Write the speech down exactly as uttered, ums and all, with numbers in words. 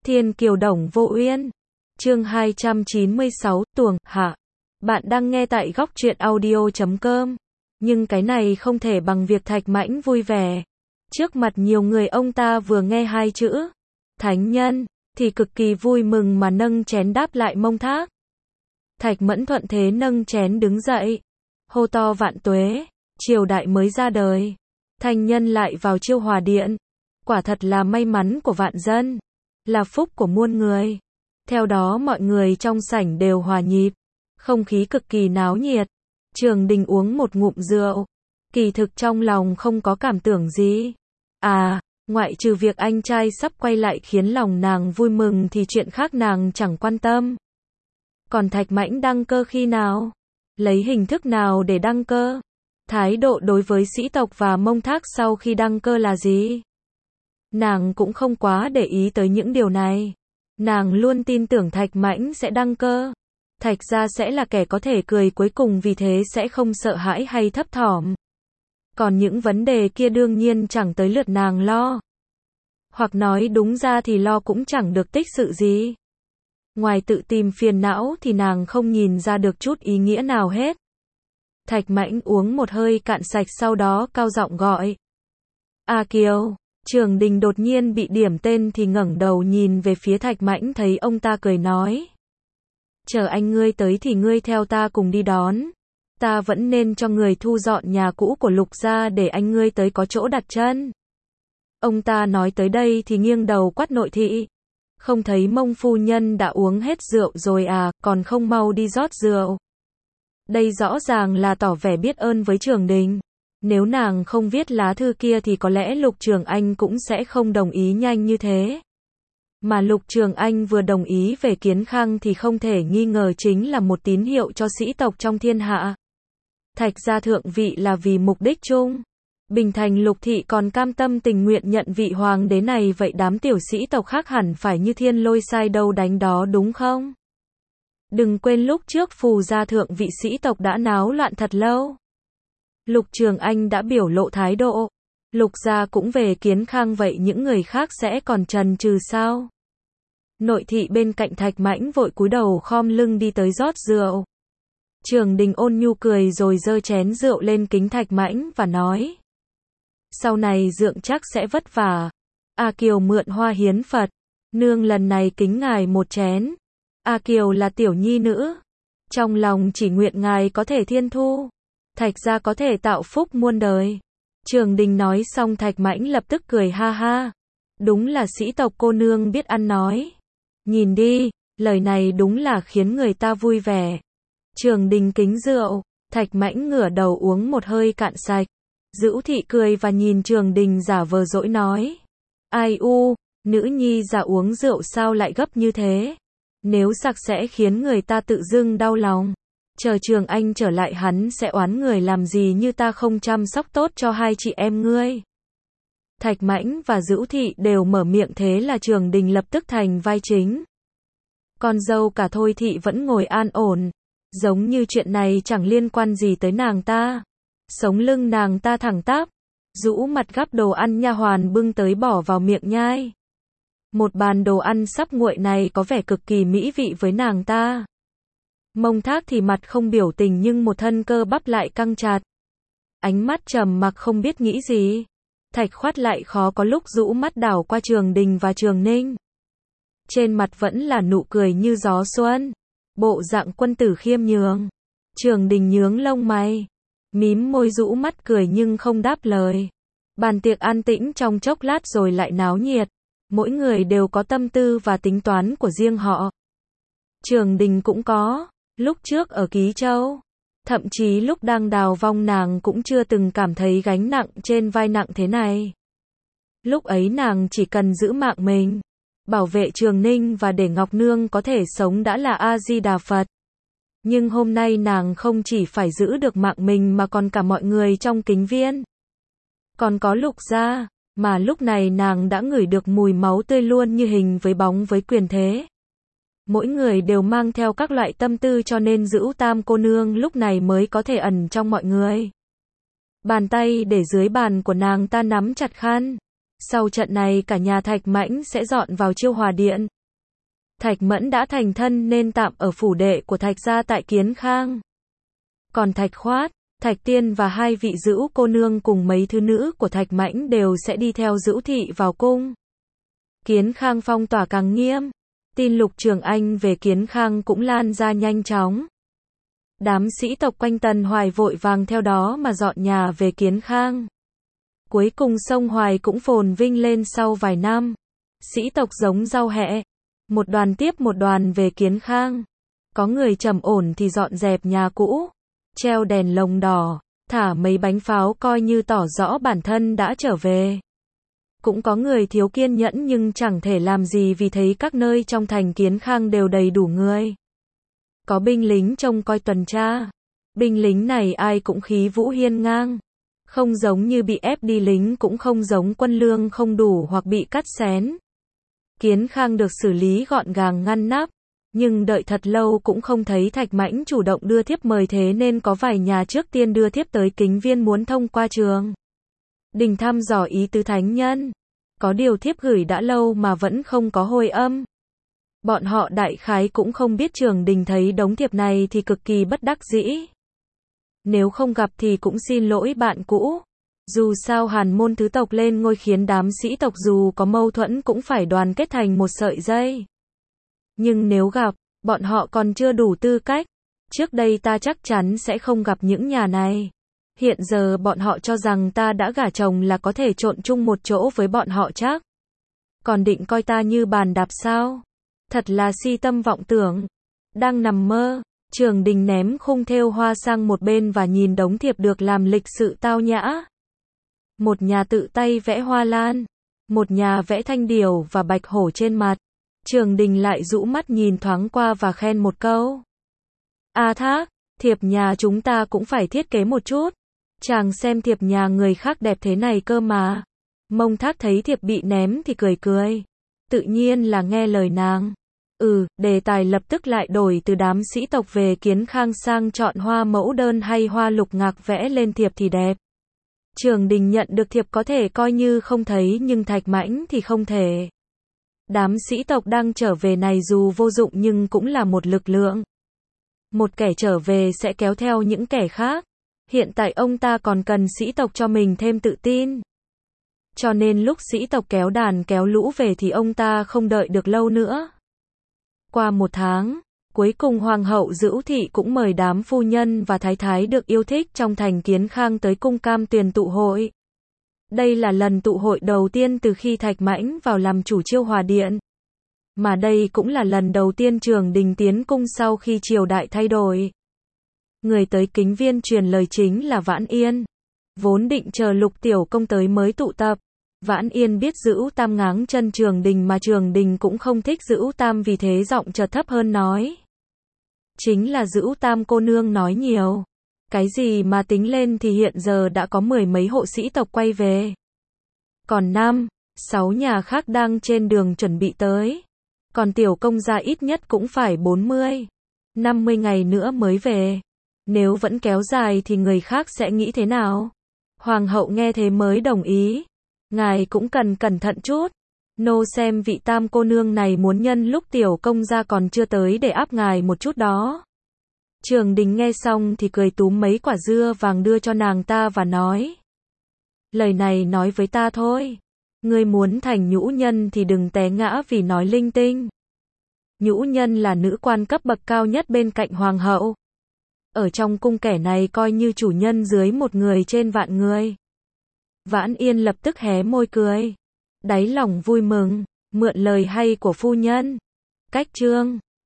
Thiên Kiều Đồng Vô Uyên. Chương hai trăm chín mươi sáu, Tuồng, hạ. Bạn đang nghe tại góc truyện audio chấm com. Nhưng cái này không thể bằng việc Thạch Mãnh vui vẻ. Trước mặt nhiều người ông ta vừa nghe hai chữ thánh nhân, thì cực kỳ vui mừng mà nâng chén đáp lại Mông Thác. Thạch Mẫn thuận thế nâng chén đứng dậy, hô to vạn tuế, triều đại mới ra đời. Thanh nhân lại vào Chiêu Hòa Điện. Quả thật là may mắn của vạn dân, là phúc của muôn người. Theo đó mọi người trong sảnh đều hòa nhịp, không khí cực kỳ náo nhiệt. Trường Đình uống một ngụm rượu, kỳ thực trong lòng không có cảm tưởng gì. À, ngoại trừ việc anh trai sắp quay lại khiến lòng nàng vui mừng thì chuyện khác nàng chẳng quan tâm. Còn Thạch Mãnh đăng cơ khi nào? Lấy hình thức nào để đăng cơ? Thái độ đối với sĩ tộc và Mông Thác sau khi đăng cơ là gì? Nàng cũng không quá để ý tới những điều này. Nàng luôn tin tưởng Thạch Mãnh sẽ đăng cơ. Thạch gia sẽ là kẻ có thể cười cuối cùng, vì thế sẽ không sợ hãi hay thấp thỏm. Còn những vấn đề kia đương nhiên chẳng tới lượt nàng lo. Hoặc nói đúng ra thì lo cũng chẳng được tích sự gì. Ngoài tự tìm phiền não thì nàng không nhìn ra được chút ý nghĩa nào hết. Thạch Mãnh uống một hơi cạn sạch, sau đó cao giọng gọi. A Kiều. Trường Đình đột nhiên bị điểm tên thì ngẩng đầu nhìn về phía Thạch Mãnh, thấy ông ta cười nói. Chờ anh ngươi tới thì ngươi theo ta cùng đi đón. Ta vẫn nên cho người thu dọn nhà cũ của Lục gia để anh ngươi tới có chỗ đặt chân. Ông ta nói tới đây thì nghiêng đầu quát nội thị. Không thấy Mông phu nhân đã uống hết rượu rồi à, còn không mau đi rót rượu. Đây rõ ràng là tỏ vẻ biết ơn với Trường Đình. Nếu nàng không viết lá thư kia thì có lẽ Lục Trường Anh cũng sẽ không đồng ý nhanh như thế. Mà Lục Trường Anh vừa đồng ý về Kiến Khang thì không thể nghi ngờ chính là một tín hiệu cho sĩ tộc trong thiên hạ. Thạch gia thượng vị là vì mục đích chung. Bình Thành Lục thị còn cam tâm tình nguyện nhận vị hoàng đế này, vậy đám tiểu sĩ tộc khác hẳn phải như thiên lôi sai đâu đánh đó đúng không? Đừng quên lúc trước Phù gia thượng vị sĩ tộc đã náo loạn thật lâu. Lục Trường Anh đã biểu lộ thái độ. Lục gia cũng về Kiến Khang, vậy những người khác sẽ còn chần chừ sao? Nội thị bên cạnh Thạch Mãnh vội cúi đầu khom lưng đi tới rót rượu. Trường Đình ôn nhu cười rồi giơ chén rượu lên kính Thạch Mãnh và nói. Sau này dượng chắc sẽ vất vả. A Kiều mượn hoa hiến Phật. Nương lần này kính ngài một chén. A Kiều là tiểu nhi nữ. Trong lòng chỉ nguyện ngài có thể thiên thu. Thạch gia có thể tạo phúc muôn đời. Trường Đình nói xong Thạch Mãnh lập tức cười ha ha. Đúng là sĩ tộc cô nương biết ăn nói. Nhìn đi, lời này đúng là khiến người ta vui vẻ. Trường Đình kính rượu, Thạch Mãnh ngửa đầu uống một hơi cạn sạch. Dữu thị cười và nhìn Trường Đình giả vờ dỗi nói. Ai u, nữ nhi già uống rượu sao lại gấp như thế? Nếu sặc sẽ khiến người ta tự dưng đau lòng. Chờ Trường Anh trở lại hắn sẽ oán người làm gì như ta không chăm sóc tốt cho hai chị em ngươi. Thạch Mãnh và Dữu thị đều mở miệng, thế là Trường Đình lập tức thành vai chính. Con dâu cả Thôi thị vẫn ngồi an ổn, giống như chuyện này chẳng liên quan gì tới nàng ta. Sống lưng nàng ta thẳng tắp, rũ mặt gắp đồ ăn nha hoàn bưng tới bỏ vào miệng nhai. Một bàn đồ ăn sắp nguội này có vẻ cực kỳ mỹ vị với nàng ta. Mông Thác thì mặt không biểu tình nhưng một thân cơ bắp lại căng chặt. Ánh mắt trầm mặc không biết nghĩ gì. Thạch Khoát lại khó có lúc rũ mắt đảo qua Trường Đình và Trường Ninh. Trên mặt vẫn là nụ cười như gió xuân. Bộ dạng quân tử khiêm nhường. Trường Đình nhướng lông mày. Mím môi rũ mắt cười nhưng không đáp lời. Bàn tiệc an tĩnh trong chốc lát rồi lại náo nhiệt. Mỗi người đều có tâm tư và tính toán của riêng họ. Trường Đình cũng có. Lúc trước ở Ký Châu, thậm chí lúc đang đào vong nàng cũng chưa từng cảm thấy gánh nặng trên vai nặng thế này. Lúc ấy nàng chỉ cần giữ mạng mình, bảo vệ Trường Ninh và để Ngọc Nương có thể sống đã là A-di-đà Phật. Nhưng hôm nay nàng không chỉ phải giữ được mạng mình mà còn cả mọi người trong Kính Viên. Còn có Lục gia, mà lúc này nàng đã ngửi được mùi máu tươi luôn như hình với bóng với quyền thế. Mỗi người đều mang theo các loại tâm tư cho nên Dữu Tam cô nương lúc này mới có thể ẩn trong mọi người. Bàn tay để dưới bàn của nàng ta nắm chặt khăn. Sau trận này cả nhà Thạch Mãnh sẽ dọn vào Chiêu Hòa Điện. Thạch Mẫn đã thành thân nên tạm ở phủ đệ của Thạch gia tại Kiến Khang. Còn Thạch Khoát, Thạch Tiên và hai vị Dữu cô nương cùng mấy thứ nữ của Thạch Mãnh đều sẽ đi theo Dữu thị vào cung. Kiến Khang phong tỏa càng nghiêm, tin Lục Trường Anh về Kiến Khang cũng lan ra nhanh chóng. Đám sĩ tộc quanh Tần Hoài vội vàng theo đó mà dọn nhà về Kiến Khang. Cuối cùng sông Hoài cũng phồn vinh lên sau vài năm. Sĩ tộc giống rau hẹ, một đoàn tiếp một đoàn về Kiến Khang. Có người trầm ổn thì dọn dẹp nhà cũ, treo đèn lồng đỏ, thả mấy bánh pháo coi như tỏ rõ bản thân đã trở về. Cũng có người thiếu kiên nhẫn nhưng chẳng thể làm gì vì thấy các nơi trong thành Kiến Khang đều đầy đủ người. Có binh lính trông coi tuần tra. Binh lính này ai cũng khí vũ hiên ngang. Không giống như bị ép đi lính, cũng không giống quân lương không đủ hoặc bị cắt xén. Kiến Khang được xử lý gọn gàng ngăn nắp. Nhưng đợi thật lâu cũng không thấy Thạch Mãnh chủ động đưa thiếp mời, thế nên có vài nhà trước tiên đưa thiếp tới Kính Viên muốn thông qua Trường Đình thăm dò ý tứ thánh nhân. Có điều thiếp gửi đã lâu mà vẫn không có hồi âm. Bọn họ đại khái cũng không biết Trường Đình thấy đống thiệp này thì cực kỳ bất đắc dĩ. Nếu không gặp thì cũng xin lỗi bạn cũ. Dù sao Hàn môn thứ tộc lên ngôi khiến đám sĩ tộc dù có mâu thuẫn cũng phải đoàn kết thành một sợi dây. Nhưng nếu gặp, bọn họ còn chưa đủ tư cách. Trước đây ta chắc chắn sẽ không gặp những nhà này. Hiện giờ bọn họ cho rằng ta đã gả chồng là có thể trộn chung một chỗ với bọn họ chắc. Còn định coi ta như bàn đạp sao? Thật là si tâm vọng tưởng. Đang nằm mơ, Trường Đình ném khung thêu hoa sang một bên và nhìn đống thiệp được làm lịch sự tao nhã. Một nhà tự tay vẽ hoa lan, một nhà vẽ thanh điểu và bạch hổ trên mặt. Trường Đình lại rũ mắt nhìn thoáng qua và khen một câu. A Thác, thiệp nhà chúng ta cũng phải thiết kế một chút. Chàng xem thiệp nhà người khác đẹp thế này cơ mà. Mông Thác thấy thiệp bị ném thì cười cười. Tự nhiên là nghe lời nàng. Ừ, đề tài lập tức lại đổi từ đám sĩ tộc về Kiến Khang sang chọn hoa mẫu đơn hay hoa lục ngạc vẽ lên thiệp thì đẹp. Trường Đình nhận được thiệp có thể coi như không thấy, nhưng Thạch Mãnh thì không thể. Đám sĩ tộc đang trở về này dù vô dụng nhưng cũng là một lực lượng. Một kẻ trở về sẽ kéo theo những kẻ khác. Hiện tại ông ta còn cần sĩ tộc cho mình thêm tự tin. Cho nên lúc sĩ tộc kéo đàn kéo lũ về thì ông ta không đợi được lâu nữa. Qua một tháng, cuối cùng Hoàng hậu Dữu Thị cũng mời đám phu nhân và thái thái được yêu thích trong thành Kiến Khang tới cung Cam Tuyền tụ hội. Đây là lần tụ hội đầu tiên từ khi Thạch Mãnh vào làm chủ Chiêu Hòa Điện. Mà đây cũng là lần đầu tiên Trường Đình tiến cung sau khi triều đại thay đổi. Người tới Kính Viên truyền lời chính là Vãn Yên. Vốn định chờ Lục Tiểu Công tới mới tụ tập. Vãn Yên biết Dữu Tam ngáng chân Trường Đình mà Trường Đình cũng không thích Dữu Tam, vì thế giọng chợt thấp hơn nói. Chính là Dữu Tam cô nương nói nhiều. Cái gì mà tính lên thì hiện giờ đã có mười mấy hộ sĩ tộc quay về. Còn năm, sáu nhà khác đang trên đường chuẩn bị tới. Còn Tiểu Công gia ít nhất cũng phải bốn mươi, năm mươi ngày nữa mới về. Nếu vẫn kéo dài thì người khác sẽ nghĩ thế nào? Hoàng hậu nghe thế mới đồng ý. Ngài cũng cần cẩn thận chút. Nô xem vị Tam cô nương này muốn nhân lúc Tiểu Công gia còn chưa tới để áp ngài một chút đó. Trường Đình nghe xong thì cười túm mấy quả dưa vàng đưa cho nàng ta và nói. Lời này nói với ta thôi. Ngươi muốn thành nhũ nhân thì đừng té ngã vì nói linh tinh. Nhũ nhân là nữ quan cấp bậc cao nhất bên cạnh hoàng hậu. Ở trong cung kẻ này coi như chủ nhân dưới một người trên vạn người. Vãn Yên lập tức hé môi cười. Đáy lòng vui mừng, mượn lời hay của phu nhân. Cách chương